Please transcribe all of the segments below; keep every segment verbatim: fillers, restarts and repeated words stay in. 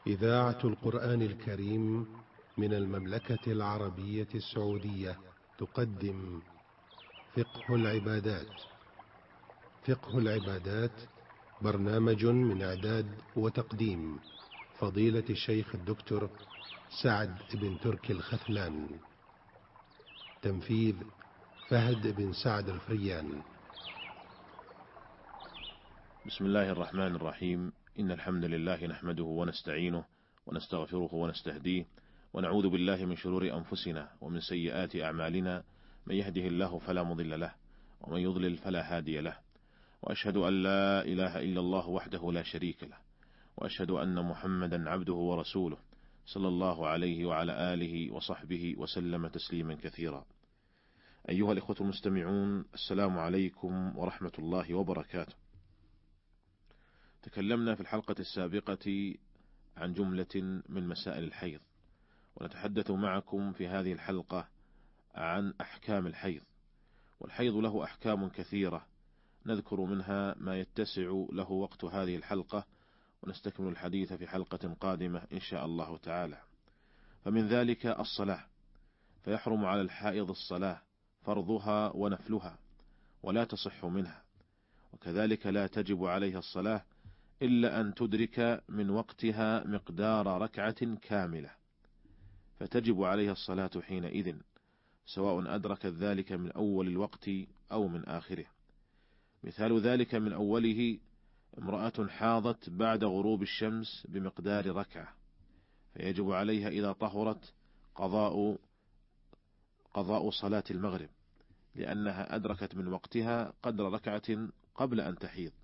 إذاعة القرآن الكريم من المملكة العربية السعودية تقدم فقه العبادات. فقه العبادات برنامج من إعداد وتقديم فضيلة الشيخ الدكتور سعد بن تركي الختلان. تنفيذ فهد بن سعد الفريان. بسم الله الرحمن الرحيم. إن الحمد لله نحمده ونستعينه ونستغفره ونستهديه ونعوذ بالله من شرور أنفسنا ومن سيئات أعمالنا، من يهده الله فلا مضل له ومن يضلل فلا هادي له، وأشهد أن لا إله إلا الله وحده لا شريك له، وأشهد أن محمدا عبده ورسوله صلى الله عليه وعلى آله وصحبه وسلم تسليما كثيرا. أيها الإخوة المستمعون، السلام عليكم ورحمة الله وبركاته. تكلمنا في الحلقة السابقة عن جملة من مسائل الحيض، ونتحدث معكم في هذه الحلقة عن أحكام الحيض. والحيض له أحكام كثيرة، نذكر منها ما يتسع له وقت هذه الحلقة، ونستكمل الحديث في حلقة قادمة إن شاء الله تعالى. فمن ذلك الصلاة، فيحرم على الحائض الصلاة فرضها ونفلها، ولا تصح منها، وكذلك لا تجب عليها الصلاة إلا أن تدرك من وقتها مقدار ركعة كاملة، فتجب عليها الصلاة حينئذ، سواء أدركت ذلك من أول الوقت أو من آخره. مثال ذلك من أوله: امرأة حاضت بعد غروب الشمس بمقدار ركعة، فيجب عليها إذا طهرت قضاء قضاء صلاة المغرب، لأنها أدركت من وقتها قدر ركعة قبل أن تحيض.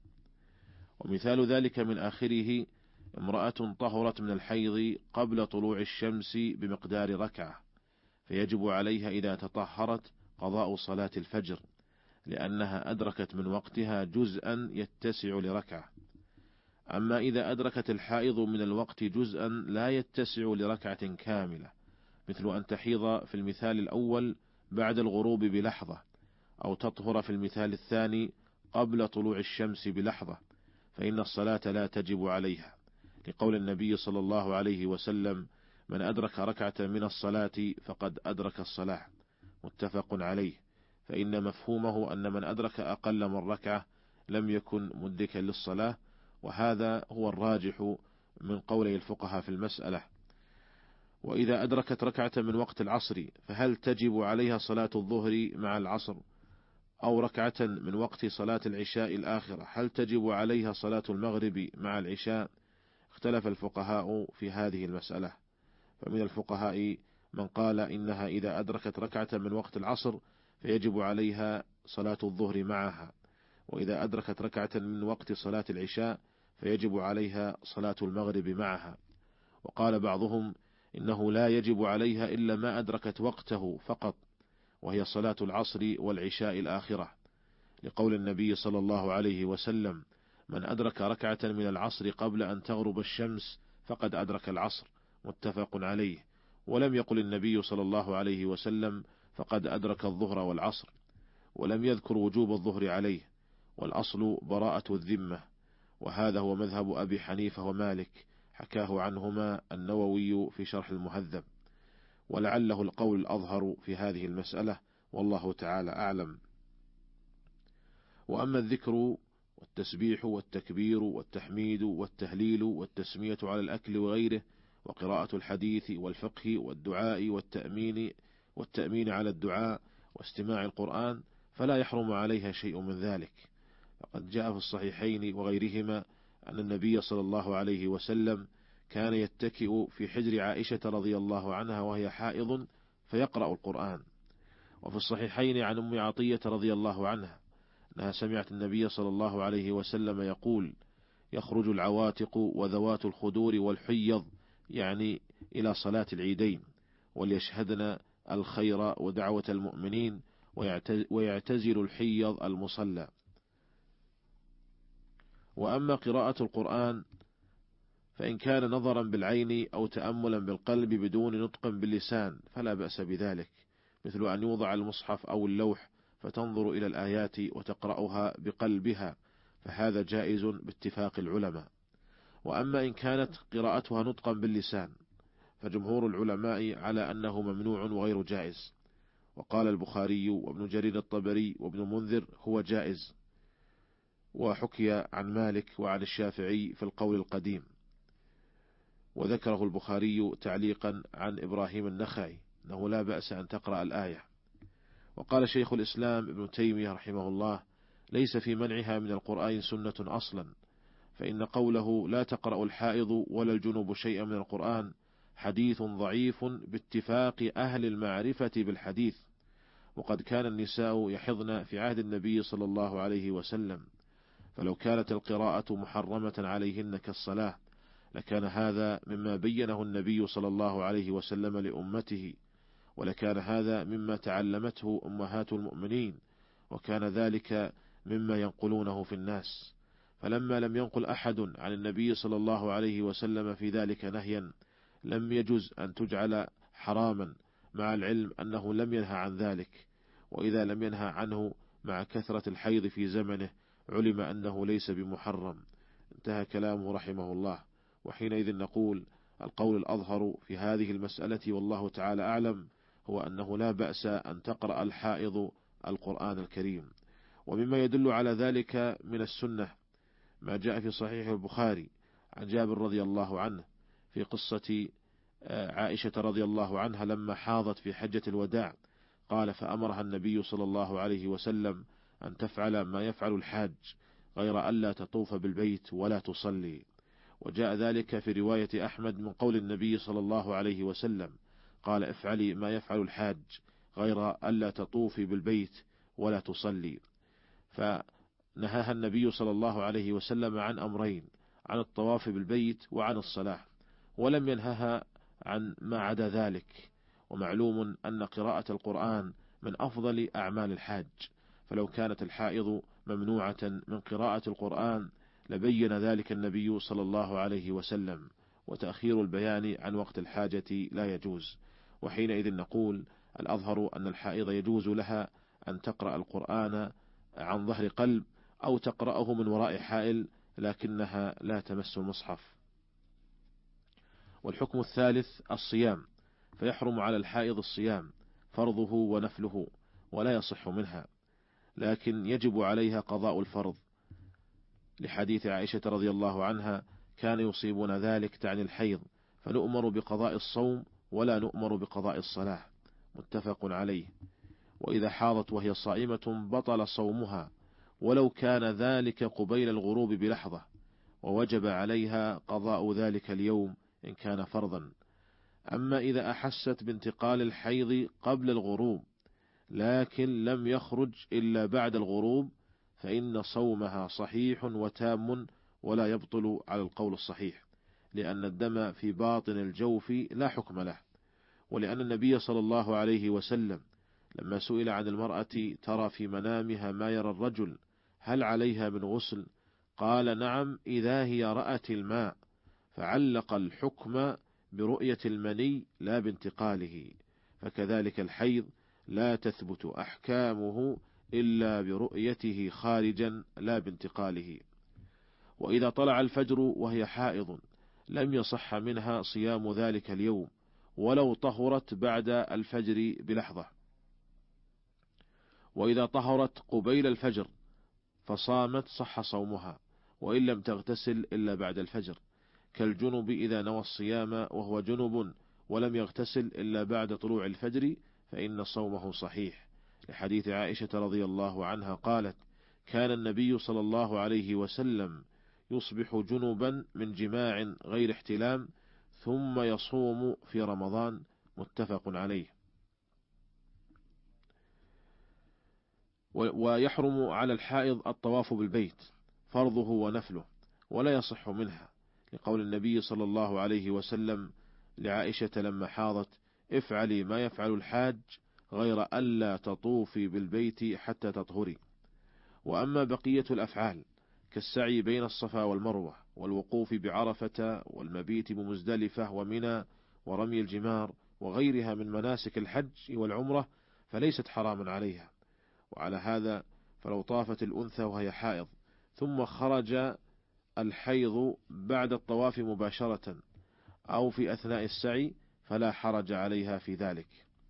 ومثال ذلك من آخره: امرأة طهرت من الحيض قبل طلوع الشمس بمقدار ركعة، فيجب عليها إذا تطهرت قضاء صلاة الفجر، لأنها أدركت من وقتها جزءا يتسع لركعة. أما إذا أدركت الحائض من الوقت جزءا لا يتسع لركعة كاملة، مثل أن تحيض في المثال الأول بعد الغروب بلحظة، أو تطهر في المثال الثاني قبل طلوع الشمس بلحظة، فإن الصلاة لا تجب عليها، لقول النبي صلى الله عليه وسلم: من أدرك ركعة من الصلاة فقد أدرك الصلاة، متفق عليه. فإن مفهومه أن من أدرك أقل من ركعة لم يكن مدركا للصلاة، وهذا هو الراجح من قولي الفقهاء في المسألة. وإذا أدركت ركعة من وقت العصر فهل تجب عليها صلاة الظهر مع العصر؟ أو ركعة من وقت صلاة العشاء الآخرة هل تجب عليها صلاة المغرب مع العشاء؟ اختلف الفقهاء في هذه المسألة، فمن الفقهاء من قال إنها إذا أدركت ركعة من وقت العصر فيجب عليها صلاة الظهر معها، وإذا أدركت ركعة من وقت صلاة العشاء فيجب عليها صلاة المغرب معها. وقال بعضهم إنه لا يجب عليها إلا ما أدركت وقته فقط، وهي صلاة العصر والعشاء الآخرة، لقول النبي صلى الله عليه وسلم: من أدرك ركعة من العصر قبل أن تغرب الشمس فقد أدرك العصر، متفق عليه. ولم يقل النبي صلى الله عليه وسلم: فقد أدرك الظهر والعصر، ولم يذكر وجوب الظهر عليه، والأصل براءة الذمة، وهذا هو مذهب أبي حنيفة ومالك، حكاه عنهما النووي في شرح المهذب، ولعله القول الأظهر في هذه المسألة، والله تعالى أعلم. وأما الذكر والتسبيح والتكبير والتحميد والتهليل والتسمية على الأكل وغيره، وقراءة الحديث والفقه والدعاء والتأمين والتأمين على الدعاء واستماع القرآن، فلا يحرم عليها شيء من ذلك. فقد جاء في الصحيحين وغيرهما أن النبي صلى الله عليه وسلم كان يتكئ في حجر عائشة رضي الله عنها وهي حائض فيقرأ القرآن. وفي الصحيحين عن أم عطية رضي الله عنها أنها سمعت النبي صلى الله عليه وسلم يقول: يخرج العواتق وذوات الخدور والحيض، يعني إلى صلاة العيدين، وليشهدن الخير ودعوة المؤمنين، ويعتزل الحيض المصلى. وأما قراءة القرآن فإن كان نظرا بالعين أو تأملا بالقلب بدون نطق باللسان فلا بأس بذلك، مثل أن يوضع المصحف أو اللوح فتنظر إلى الآيات وتقرأها بقلبها، فهذا جائز باتفاق العلماء. وأما إن كانت قراءتها نطقا باللسان فجمهور العلماء على أنه ممنوع وغير جائز. وقال البخاري وابن جرير الطبري وابن منذر هو جائز، وحكي عن مالك وعن الشافعي في القول القديم، وذكره البخاري تعليقا عن إبراهيم النخعي أنه لا بأس أن تقرأ الآية. وقال شيخ الإسلام ابن تيمية رحمه الله: ليس في منعها من القرآن سنة أصلا، فإن قوله لا تقرأ الحائض ولا الجنوب شيئا من القرآن حديث ضعيف باتفاق أهل المعرفة بالحديث، وقد كان النساء يحضن في عهد النبي صلى الله عليه وسلم، فلو كانت القراءة محرمة عليهن كالصلاة لكان هذا مما بينه النبي صلى الله عليه وسلم لأمته، ولكان هذا مما تعلمته أمهات المؤمنين، وكان ذلك مما ينقلونه في الناس. فلما لم ينقل أحد عن النبي صلى الله عليه وسلم في ذلك نهيا لم يجز أن تجعل حراما، مع العلم أنه لم ينهى عن ذلك، وإذا لم ينهى عنه مع كثرة الحيض في زمنه علم أنه ليس بمحرم. انتهى كلامه رحمه الله. وحينئذ نقول القول الأظهر في هذه المسألة والله تعالى أعلم هو أنه لا بأس أن تقرأ الحائض القرآن الكريم. ومما يدل على ذلك من السنة ما جاء في صحيح البخاري عن جابر رضي الله عنه في قصة عائشة رضي الله عنها لما حاضت في حجة الوداع، قال: فأمرها النبي صلى الله عليه وسلم أن تفعل ما يفعل الحاج غير ألا تطوف بالبيت ولا تصلي. وجاء ذلك في رواية أحمد من قول النبي صلى الله عليه وسلم قال: افعلي ما يفعل الحاج غير ألا تطوفي بالبيت ولا تصلي. فنهاها النبي صلى الله عليه وسلم عن أمرين: عن الطواف بالبيت وعن الصلاة، ولم ينهها عن ما عدا ذلك. ومعلوم أن قراءة القرآن من أفضل أعمال الحاج، فلو كانت الحائض ممنوعة من قراءة القرآن لبين ذلك النبي صلى الله عليه وسلم، وتأخير البيان عن وقت الحاجة لا يجوز. وحينئذ نقول الأظهر أن الحائض يجوز لها أن تقرأ القرآن عن ظهر قلب أو تقرأه من وراء حائل، لكنها لا تمس المصحف. والحكم الثالث الصيام، فيحرم على الحائض الصيام فرضه ونفله ولا يصح منها، لكن يجب عليها قضاء الفرض، لحديث عائشة رضي الله عنها: كان يصيبنا ذلك تعني الحيض فنؤمر بقضاء الصوم ولا نؤمر بقضاء الصلاة، متفق عليه. وإذا حاضت وهي صائمة بطل صومها ولو كان ذلك قبيل الغروب بلحظة، ووجب عليها قضاء ذلك اليوم إن كان فرضا. أما إذا أحست بانتقال الحيض قبل الغروب لكن لم يخرج إلا بعد الغروب فإن صومها صحيح وتام ولا يبطل على القول الصحيح، لأن الدم في باطن الجوف لا حكم له. ولأن النبي صلى الله عليه وسلم لما سئل عن المرأة ترى في منامها ما يرى الرجل هل عليها من غسل، قال: نعم إذا هي رأت الماء، فعلق الحكم برؤية المني لا بانتقاله. فكذلك الحيض لا تثبت أحكامه إلا برؤيته خارجا لا بانتقاله. وإذا طلع الفجر وهي حائض لم يصح منها صيام ذلك اليوم ولو طهرت بعد الفجر بلحظة. وإذا طهرت قبيل الفجر فصامت صح صومها وإن لم تغتسل إلا بعد الفجر، كالجنب إذا نوى الصيام وهو جنب ولم يغتسل إلا بعد طلوع الفجر فإن صومه صحيح، لحديث عائشة رضي الله عنها قالت: كان النبي صلى الله عليه وسلم يصبح جنبا من جماع غير احتلام ثم يصوم في رمضان، متفق عليه. ويحرم على الحائض الطواف بالبيت فرضه ونفله ولا يصح منها، لقول النبي صلى الله عليه وسلم لعائشة لما حاضت: افعلي ما يفعل الحاج غير ألا تطوفي بالبيت حتى تطهري. وأما بقية الأفعال كالسعي بين الصفا والمروة والوقوف بعرفة والمبيت بمزدلفة ومنى ورمي الجمار وغيرها من مناسك الحج والعمرة فليست حراما عليها. وعلى هذا فلو طافت الأنثى وهي حائض ثم خرج الحيض بعد الطواف مباشرة أو في أثناء السعي فلا حرج عليها في ذلك.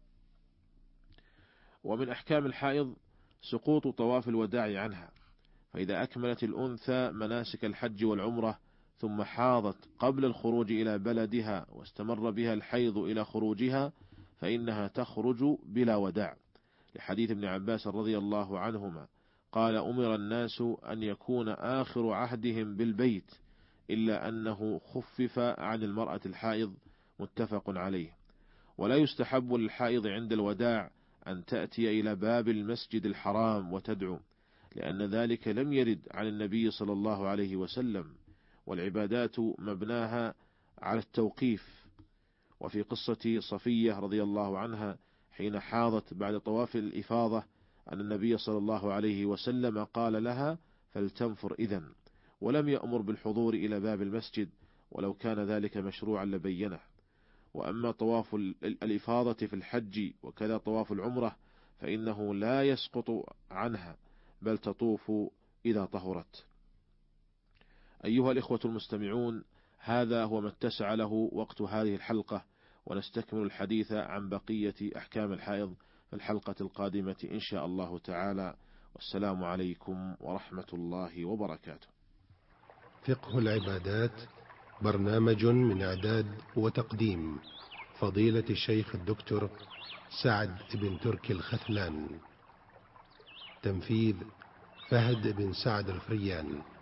ومن أحكام الحائض سقوط طواف الوداع عنها، فإذا أكملت الأنثى مناسك الحج والعمرة ثم حاضت قبل الخروج إلى بلدها واستمر بها الحيض إلى خروجها فإنها تخرج بلا وداع، لحديث ابن عباس رضي الله عنهما قال: أمر الناس أن يكون آخر عهدهم بالبيت إلا أنه خفف عن المرأة الحائض، متفق عليه. ولا يستحب للحائض عند الوداع أن تأتي إلى باب المسجد الحرام وتدعو، لأن ذلك لم يرد عن النبي صلى الله عليه وسلم، والعبادات مبناها على التوقيف. وفي قصة صفية رضي الله عنها حين حاضت بعد طواف الإفاضة أن النبي صلى الله عليه وسلم قال لها: فلتنفر إذن، ولم يأمر بالحضور إلى باب المسجد، ولو كان ذلك مشروعا لبينه. وأما طواف الإفاضة في الحج وكذا طواف العمرة فإنه لا يسقط عنها، بل تطوف إذا طهرت. أيها الإخوة المستمعون، هذا هو ما اتسع له وقت هذه الحلقة، ونستكمل الحديث عن بقية أحكام الحائض في الحلقة القادمة إن شاء الله تعالى. والسلام عليكم ورحمة الله وبركاته. فقه العبادات، برنامج من إعداد وتقديم فضيلة الشيخ الدكتور سعد بن تركي الختلان، تنفيذ فهد بن سعد الفريان.